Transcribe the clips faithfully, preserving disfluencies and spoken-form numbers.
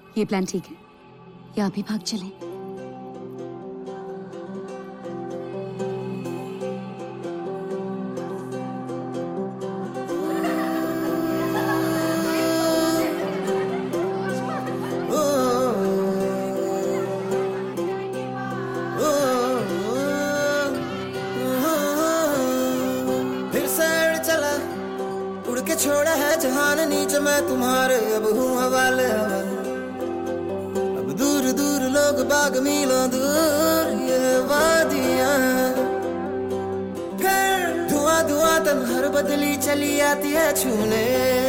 ये प्लान ठीक है या अभी भाग चलें? छोड़ा है जहान नीचे मैं तुम्हारे, अब हूँ हवाले हवाले। अब दूर दूर लोग बाग मीलों दूर ये वादियाँ, घर धुआं धुआं तन हर बदली चली आती है छूने,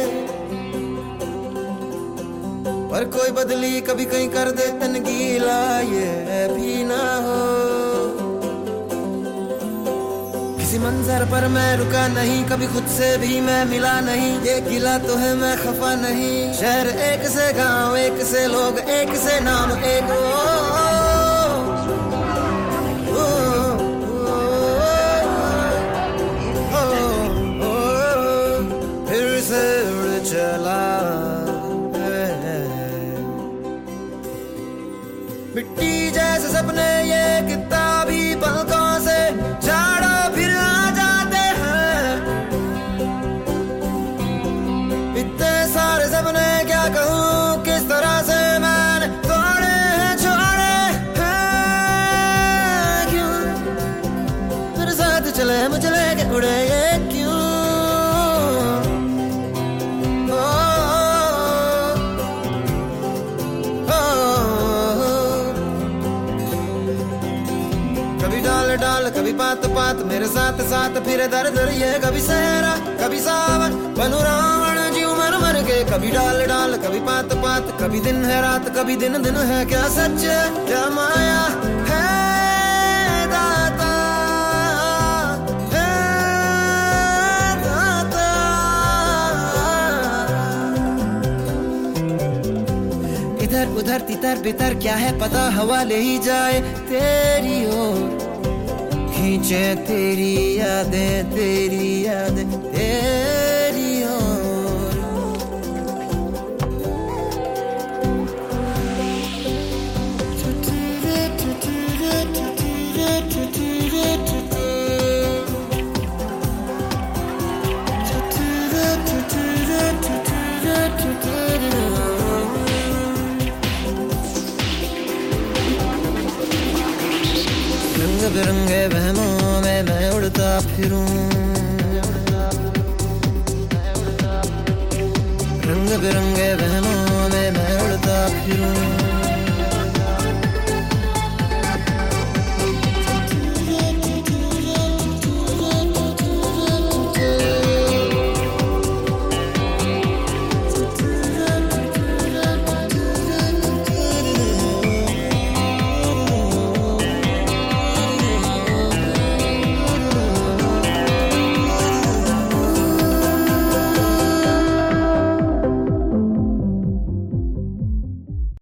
पर कोई बदली कभी कहीं कर दे तन गीला ये भी ना हो। किसी मंजर पर मैं रुका नहीं, कभी खुद से भी मैं मिला नहीं, ये गिला तो है मैं खफा नहीं। शहर एक से गांव एक से लोग एक से नाम एक ओ, ओ, ओ, ओ, ओ, फिर से उड़ चला मिट्टी जैसे सपने ये किताबी पलकों से झाड़ा फिर आ जाते हैं। इतने सारे सपने क्या कहूँ किस तरह से मैंने तोड़े हैं छोड़े हैं, क्यों मेरे साथ चले मुझे लेके उड़े ये क्यों। डाल कभी पात पात मेरे साथ साथ फिर दर दर ये कभी सहरा कभी सावन बनू रावण जीव मर मर के। कभी डाल डाल कभी पात पात, कभी दिन है रात कभी दिन दिन है, क्या सच क्या माया है दाता है दाता। इधर उधर तितर बितर क्या है पता, हवा ले ही जाए तेरी ओर, खींचे तेरी यादें तेरी यादें तेरी ओर। रंग बिरंगे वहमों में मैं उड़ता फिरूं, रंग बिरंगे वहमों में मैं उड़ता फिरूं।